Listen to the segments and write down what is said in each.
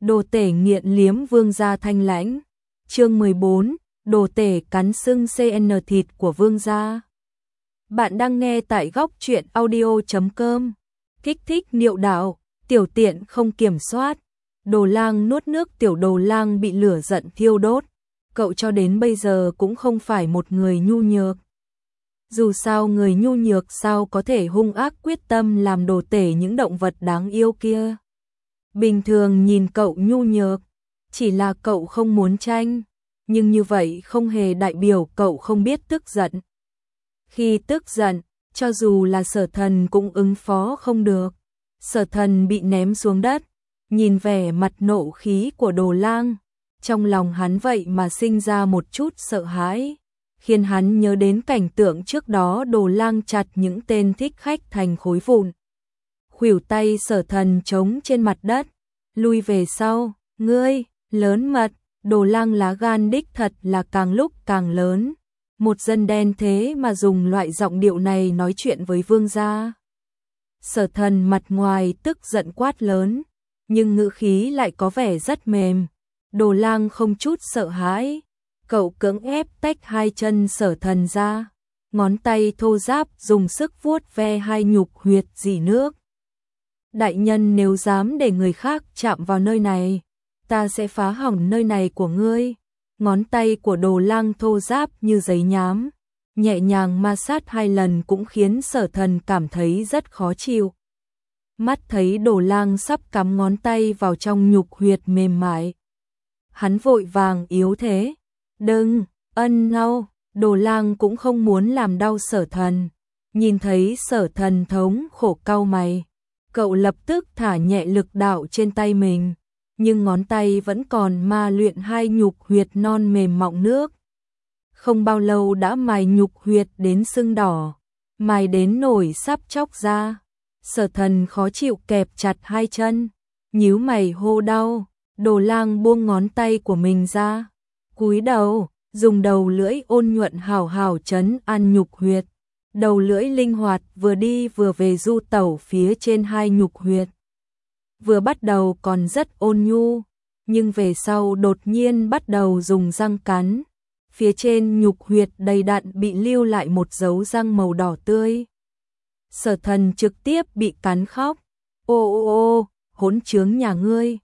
Đồ tể nghiện liếm vương gia thanh lãnh. Chương 14, đồ tể cắn sưng CN thịt của vương gia. Bạn đang nghe tại góc truyện audio.com. Kích thích niệu đạo, tiểu tiện không kiểm soát. Đồ lang nuốt nước. Tiểu đồ lang bị lửa giận thiêu đốt. Cậu cho đến bây giờ cũng không phải một người nhu nhược. Dù sao người nhu nhược sao có thể hung ác quyết tâm làm đồ tể những động vật đáng yêu kia. Bình thường nhìn cậu nhu nhược, chỉ là cậu không muốn tranh, nhưng như vậy không hề đại biểu cậu không biết tức giận. Khi tức giận, cho dù là Sở Thần cũng ứng phó không được. Sở Thần bị ném xuống đất, nhìn vẻ mặt nộ khí của đồ lang, trong lòng hắn vậy mà sinh ra một chút sợ hãi, khiến hắn nhớ đến cảnh tượng trước đó đồ lang chặt những tên thích khách thành khối vụn. Khuỷu tay Sở Thần trống trên mặt đất, lui về sau. Ngươi, lớn mật. Đồ lang lá gan đích thật là càng lúc càng lớn. Một dân đen thế mà dùng loại giọng điệu này nói chuyện với vương gia. Sở Thần mặt ngoài tức giận quát lớn, nhưng ngữ khí lại có vẻ rất mềm. Đồ lang không chút sợ hãi, cậu cưỡng ép tách hai chân Sở Thần ra, ngón tay thô ráp dùng sức vuốt ve hai nhục huyệt rỉ nước. Đại nhân, nếu dám để người khác chạm vào nơi này, ta sẽ phá hỏng nơi này của ngươi. Ngón tay của đồ lang thô ráp như giấy nhám, nhẹ nhàng ma sát hai lần cũng khiến Sở Thần cảm thấy rất khó chịu. Mắt thấy đồ lang sắp cắm ngón tay vào trong nhục huyệt mềm mại, hắn vội vàng yếu thế. Đừng, đau. Đồ lang cũng không muốn làm đau Sở Thần. Nhìn thấy Sở Thần thống khổ cau mày, cậu lập tức thả nhẹ lực đạo trên tay mình, nhưng ngón tay vẫn còn ma luyện hai nhục huyệt non mềm mọng nước. Không bao lâu đã mài nhục huyệt đến sưng đỏ, mài đến nổi sắp chóc ra. Sở Thần khó chịu kẹp chặt hai chân, nhíu mày hô đau. Đồ lang buông ngón tay của mình ra, cúi đầu, dùng đầu lưỡi ôn nhuận hào hào trấn an nhục huyệt. Đầu lưỡi linh hoạt vừa đi vừa về du tẩu phía trên hai nhục huyệt. Vừa bắt đầu còn rất ôn nhu, nhưng về sau đột nhiên bắt đầu dùng răng cắn. Phía trên nhục huyệt đầy đặn bị lưu lại một dấu răng màu đỏ tươi. Sở Thần trực tiếp bị cắn khóc. Ô, hỗn trướng nhà ngươi.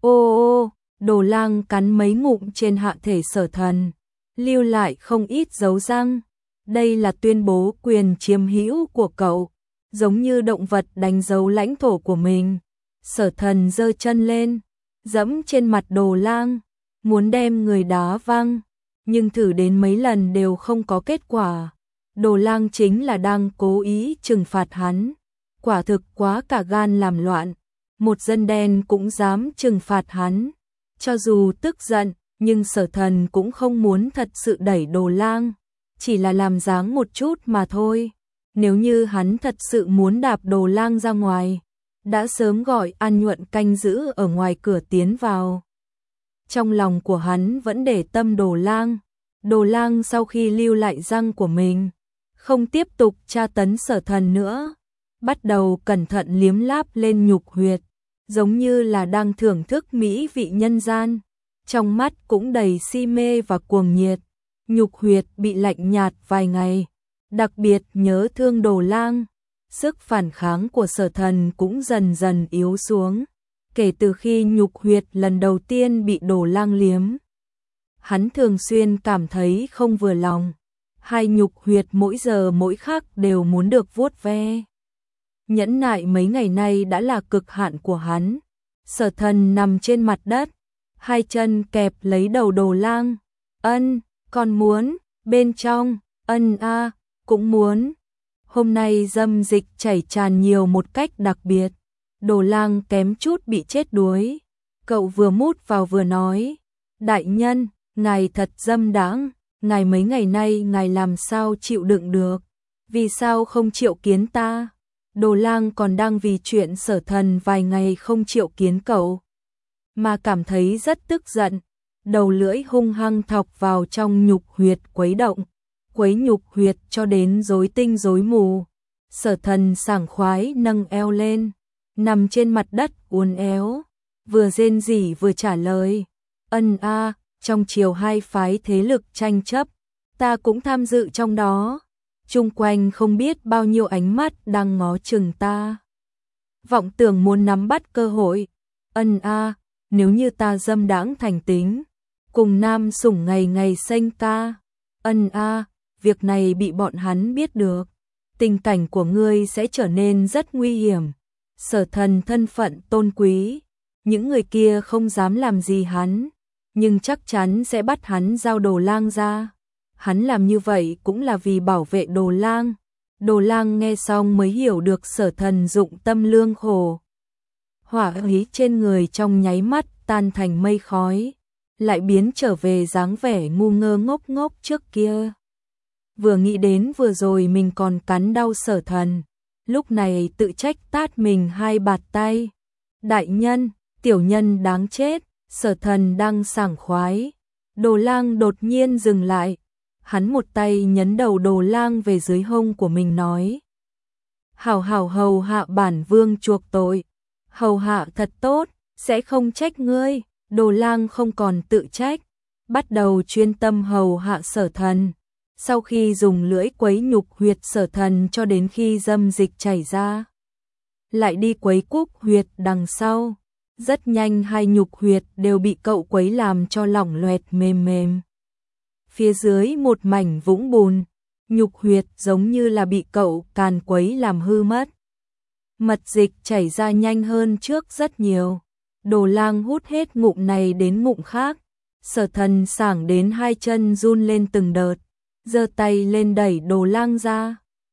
Ô, đồ lang cắn mấy ngụm trên hạ thể Sở Thần, lưu lại không ít dấu răng. Đây là tuyên bố quyền chiếm hữu của cậu, giống như động vật đánh dấu lãnh thổ của mình. Sở Thần giơ chân lên, dẫm trên mặt đồ lang, muốn đem người đá văng, nhưng thử đến mấy lần đều không có kết quả. Đồ lang chính là đang cố ý trừng phạt hắn, quả thực quá cả gan làm loạn. Một dân đen cũng dám trừng phạt hắn. Cho dù tức giận, nhưng Sở Thần cũng không muốn thật sự đẩy đồ lang, chỉ là làm dáng một chút mà thôi. Nếu như hắn thật sự muốn đạp đồ lang ra ngoài, đã sớm gọi An Nhuận canh giữ ở ngoài cửa tiến vào. Trong lòng của hắn vẫn để tâm đồ lang. Đồ lang sau khi lưu lại răng của mình, không tiếp tục tra tấn Sở Thần nữa, bắt đầu cẩn thận liếm láp lên nhục huyệt, giống như là đang thưởng thức mỹ vị nhân gian. Trong mắt cũng đầy si mê và cuồng nhiệt. Nhục huyệt bị lạnh nhạt vài ngày, đặc biệt nhớ thương đồ lang. Sức phản kháng của Sở Thần cũng dần dần yếu xuống. Kể từ khi nhục huyệt lần đầu tiên bị đồ lang liếm, hắn thường xuyên cảm thấy không vừa lòng. Hai nhục huyệt mỗi giờ mỗi khắc đều muốn được vuốt ve. Nhẫn nại mấy ngày nay đã là cực hạn của hắn. Sở Thần nằm trên mặt đất, hai chân kẹp lấy đầu đồ lang. Con muốn, bên trong, cũng muốn. Hôm nay dâm dịch chảy tràn nhiều một cách đặc biệt. Đồ lang kém chút bị chết đuối. Cậu vừa mút vào vừa nói, đại nhân, ngài thật dâm đãng, ngài mấy ngày nay ngài làm sao chịu đựng được, vì sao không triệu kiến ta? Đồ lang còn đang vì chuyện Sở Thần vài ngày không triệu kiến cậu mà cảm thấy rất tức giận. Đầu lưỡi hung hăng thọc vào trong nhục huyệt quấy nhục huyệt cho đến rối tinh rối mù. Sở Thần sảng khoái nâng eo lên, nằm trên mặt đất uốn éo, vừa rên rỉ vừa trả lời. Trong chiều hai phái thế lực tranh chấp, ta cũng tham dự trong đó. Chung quanh không biết bao nhiêu ánh mắt đang ngó chừng ta. Vọng tưởng muốn nắm bắt cơ hội. Nếu như ta dâm đãng thành tính, cùng nam sủng ngày ngày xanh ca. Việc này bị bọn hắn biết được, tình cảnh của ngươi sẽ trở nên rất nguy hiểm. Sở Thần thân phận tôn quý, những người kia không dám làm gì hắn, nhưng chắc chắn sẽ bắt hắn giao Đồ Lang ra. Hắn làm như vậy cũng là vì bảo vệ Đồ Lang. Đồ Lang nghe xong mới hiểu được Sở Thần dụng tâm lương khổ. Hỏa khí trên người trong nháy mắt tan thành mây khói, lại biến trở về dáng vẻ ngu ngơ ngốc ngốc trước kia. Vừa nghĩ đến vừa rồi mình còn cắn đau Sở Thần, lúc này tự trách tát mình hai bạt tay. Đại nhân, tiểu nhân đáng chết. Sở Thần đang sảng khoái, Đồ Lang đột nhiên dừng lại. Hắn một tay nhấn đầu Đồ Lang về dưới hông của mình nói: hảo hảo hầu hạ bản vương chuộc tội, hầu hạ thật tốt, sẽ không trách ngươi. Đồ Lang không còn tự trách, bắt đầu chuyên tâm hầu hạ Sở Thần. Sau khi dùng lưỡi quấy nhục huyệt Sở Thần cho đến khi dâm dịch chảy ra, lại đi quấy cúc huyệt đằng sau. Rất nhanh hai nhục huyệt đều bị cậu quấy làm cho lỏng loẹt mềm mềm. Phía dưới một mảnh vũng bùn, nhục huyệt giống như là bị cậu càn quấy làm hư mất. Mật dịch chảy ra nhanh hơn trước rất nhiều. Đồ Lang hút hết ngụm này đến ngụm khác. Sở Thần sảng đến hai chân run lên từng đợt, giơ tay lên đẩy Đồ Lang ra.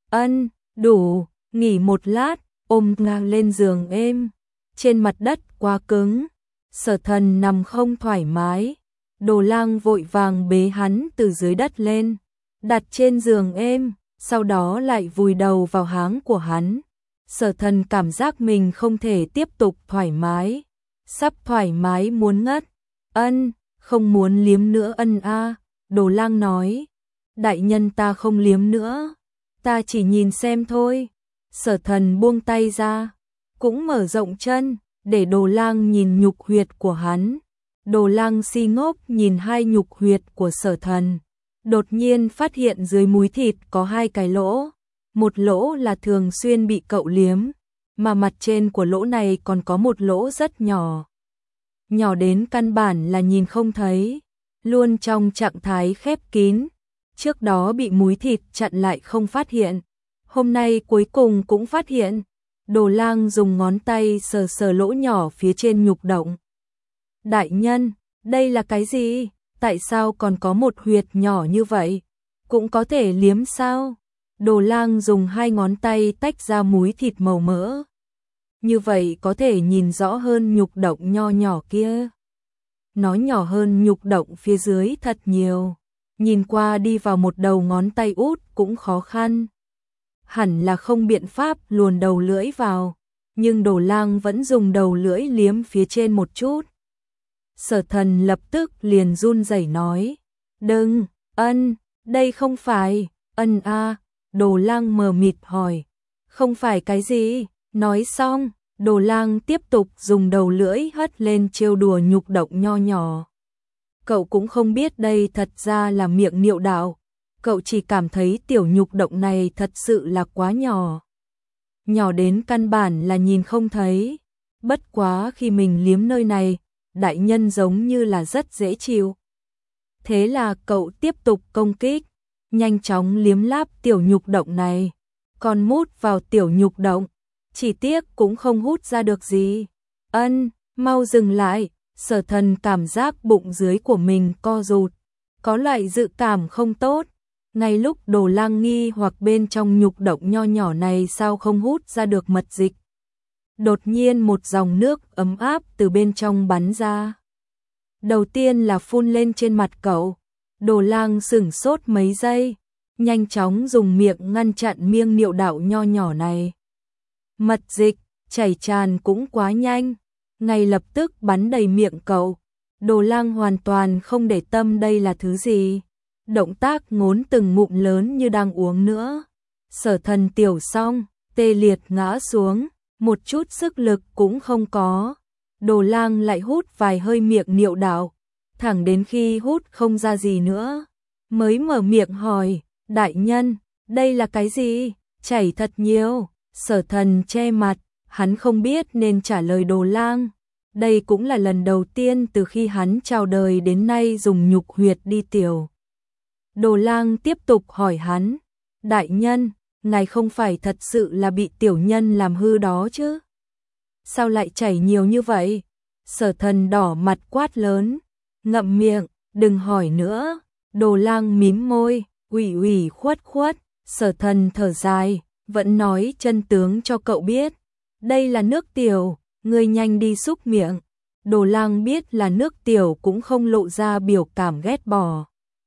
Đủ, nghỉ một lát, ôm ngang lên giường êm. Trên mặt đất quá cứng, Sở Thần nằm không thoải mái. Đồ Lang vội vàng bế hắn từ dưới đất lên, đặt trên giường êm, sau đó lại vùi đầu vào háng của hắn. Sở Thần cảm giác mình không thể tiếp tục thoải mái, sắp thoải mái muốn ngất. Không muốn liếm nữa Đồ Lang nói. Đại nhân ta không liếm nữa, ta chỉ nhìn xem thôi. Sở Thần buông tay ra, cũng mở rộng chân, để Đồ Lang nhìn nhục huyệt của hắn. Đồ Lang si ngốc nhìn hai nhục huyệt của Sở Thần, đột nhiên phát hiện dưới múi thịt có hai cái lỗ. Một lỗ là thường xuyên bị cậu liếm, mà mặt trên của lỗ này còn có một lỗ rất nhỏ. Nhỏ đến căn bản là nhìn không thấy, luôn trong trạng thái khép kín. Trước đó bị múi thịt chặn lại không phát hiện, hôm nay cuối cùng cũng phát hiện. Đồ Lang dùng ngón tay sờ sờ lỗ nhỏ phía trên nhục động. Đại nhân, đây là cái gì? Tại sao còn có một huyệt nhỏ như vậy? Cũng có thể liếm sao? Đồ Lang dùng hai ngón tay tách ra múi thịt màu mỡ. Như vậy có thể nhìn rõ hơn nhục động nho nhỏ kia. Nó nhỏ hơn nhục động phía dưới thật nhiều. Nhìn qua đi vào một đầu ngón tay út cũng khó khăn. Hẳn là không biện pháp luồn đầu lưỡi vào, nhưng Đồ Lang vẫn dùng đầu lưỡi liếm phía trên một chút. Sở Thần lập tức liền run rẩy nói: đừng, đây không phải, Đồ Lang mờ mịt hỏi: không phải cái gì? Nói xong, Đồ Lang tiếp tục dùng đầu lưỡi hất lên trêu đùa nhục động nho nhỏ. Cậu cũng không biết đây thật ra là miệng niệu đạo. Cậu chỉ cảm thấy tiểu nhục động này thật sự là quá nhỏ. Nhỏ đến căn bản là nhìn không thấy. Bất quá khi mình liếm nơi này, đại nhân giống như là rất dễ chịu. Thế là cậu tiếp tục công kích, nhanh chóng liếm láp tiểu nhục động này. Còn mút vào tiểu nhục động, chỉ tiếc cũng không hút ra được gì. Mau dừng lại. Sở Thần cảm giác bụng dưới của mình co rụt, có loại dự cảm không tốt. Ngay lúc Đồ Lang nghi hoặc bên trong nhục động nho nhỏ này sao không hút ra được mật dịch, đột nhiên một dòng nước ấm áp từ bên trong bắn ra. Đầu tiên là phun lên trên mặt cậu. Đồ Lang sửng sốt mấy giây, nhanh chóng dùng miệng ngăn chặn miệng niệu đạo nho nhỏ này. Mật dịch chảy tràn cũng quá nhanh, ngay lập tức bắn đầy miệng cậu. Đồ Lang hoàn toàn không để tâm đây là thứ gì, động tác ngốn từng ngụm lớn như đang uống nữa. Sở Thần tiểu xong, tê liệt ngã xuống, một chút sức lực cũng không có. Đồ Lang lại hút vài hơi miệng niệu đạo, thẳng đến khi hút không ra gì nữa, mới mở miệng hỏi, đại nhân, đây là cái gì? Chảy thật nhiều. Sở Thần che mặt, hắn không biết nên trả lời Đồ Lang. Đây cũng là lần đầu tiên từ khi hắn chào đời đến nay dùng nhục huyệt đi tiểu. Đồ Lang tiếp tục hỏi hắn, đại nhân, ngài không phải thật sự là bị tiểu nhân làm hư đó chứ? Sao lại chảy nhiều như vậy? Sở Thần đỏ mặt quát lớn, ngậm miệng, đừng hỏi nữa. Đồ Lang mím môi, ủy khuất. Sở Thần thở dài, vẫn nói chân tướng cho cậu biết. Đây là nước tiểu, ngươi nhanh đi súc miệng. Đồ Lang biết là nước tiểu cũng không lộ ra biểu cảm ghét bỏ.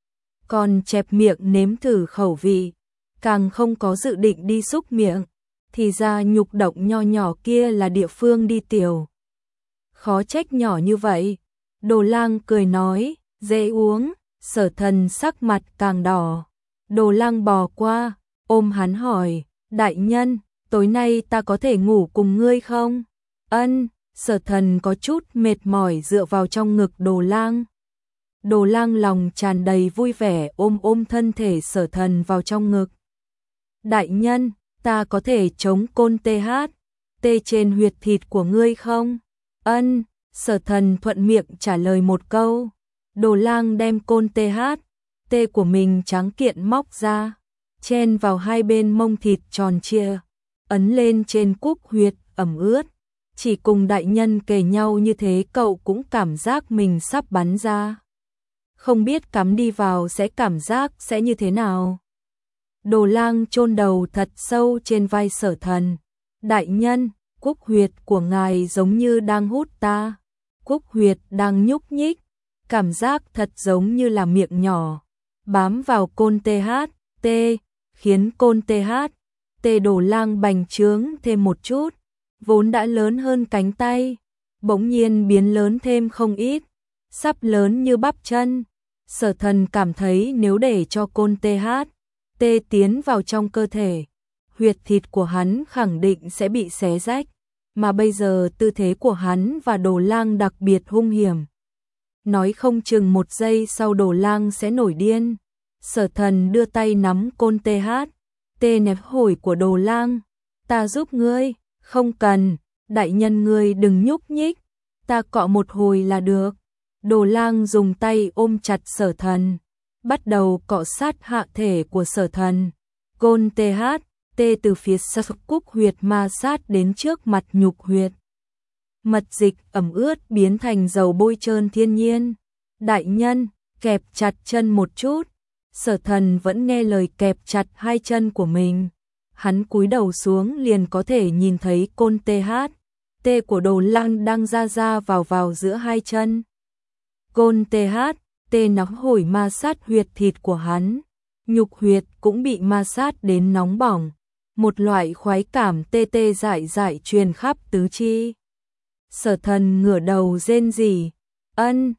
Còn chẹp miệng nếm thử khẩu vị, càng không có dự định đi súc miệng. Thì ra nhục động nho nhỏ kia là địa phương đi tiểu. Khó trách nhỏ như vậy. Đồ Lang cười nói, dễ uống. Sở Thần sắc mặt càng đỏ. Đồ Lang bò qua, ôm hắn hỏi, đại nhân, tối nay ta có thể ngủ cùng ngươi không? Ân. Sở Thần có chút mệt mỏi dựa vào trong ngực Đồ Lang. Đồ Lang lòng tràn đầy vui vẻ ôm thân thể Sở Thần vào trong ngực. Đại nhân, ta có thể chống côn tê trên huyệt thịt của ngươi không? Ân. Sở Thần thuận miệng trả lời một câu. Đồ Lang đem côn tê của mình trắng kiện móc ra, chen vào hai bên mông thịt tròn trịa, ấn lên trên cúc huyệt ẩm ướt. Chỉ cùng đại nhân kề nhau như thế cậu cũng cảm giác mình sắp bắn ra. Không biết cắm đi vào sẽ cảm giác sẽ như thế nào. Đồ Lang chôn đầu thật sâu trên vai Sở Thần. Đại nhân, cúc huyệt của ngài giống như đang hút ta. Cúc huyệt đang nhúc nhích, cảm giác thật giống như là miệng nhỏ bám vào côn tê, khiến côn tê Đồ Lang bành trướng thêm một chút, vốn đã lớn hơn cánh tay, bỗng nhiên biến lớn thêm không ít, sắp lớn như bắp chân. Sở Thần cảm thấy nếu để cho côn tê tiến vào trong cơ thể, huyệt thịt của hắn khẳng định sẽ bị xé rách, mà bây giờ tư thế của hắn và Đồ Lang đặc biệt hung hiểm. Nói không chừng một giây sau Đồ Lang sẽ nổi điên. Sở Thần đưa tay nắm côn tê nẹp hổi của Đồ Lang. Ta giúp ngươi. Không cần, đại nhân ngươi đừng nhúc nhích, ta cọ một hồi là được. Đồ Lang dùng tay ôm chặt Sở Thần, bắt đầu cọ sát hạ thể của Sở Thần. Côn tê từ phía sau cúc huyệt ma sát đến trước mặt nhục huyệt. Mật dịch ẩm ướt biến thành dầu bôi trơn thiên nhiên. Đại nhân, kẹp chặt chân một chút. Sở Thần vẫn nghe lời kẹp chặt hai chân của mình. Hắn cúi đầu xuống liền có thể nhìn thấy côn tê của Đồ Lang đang ra vào giữa hai chân. Côn tê nóng hổi ma sát huyệt thịt của hắn. Nhục huyệt cũng bị ma sát đến nóng bỏng. Một loại khoái cảm tê dại truyền khắp tứ chi. Sở Thần ngửa đầu rên rỉ. Ân.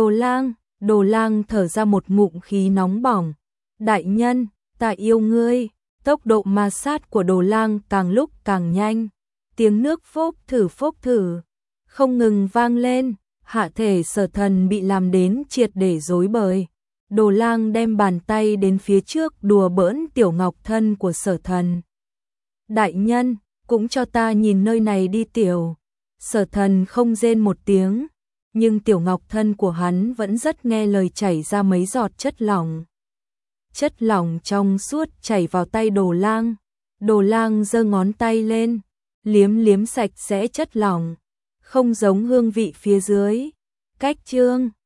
Đồ Lang thở ra một ngụm khí nóng bỏng. Đại nhân, ta yêu ngươi. Tốc độ ma sát của Đồ Lang càng lúc càng nhanh. Tiếng nước phốc thử không ngừng vang lên. Hạ thể Sở Thần bị làm đến triệt để rối bời. Đồ Lang đem bàn tay đến phía trước đùa bỡn tiểu ngọc thân của Sở Thần. Đại nhân, cũng cho ta nhìn nơi này đi tiểu. Sở Thần không rên một tiếng, nhưng tiểu ngọc thân của hắn vẫn rất nghe lời chảy ra mấy giọt chất lỏng. Chất lỏng trong suốt chảy vào tay Đồ Lang. Đồ Lang giơ ngón tay lên, liếm sạch sẽ chất lỏng, không giống hương vị phía dưới. Cách chương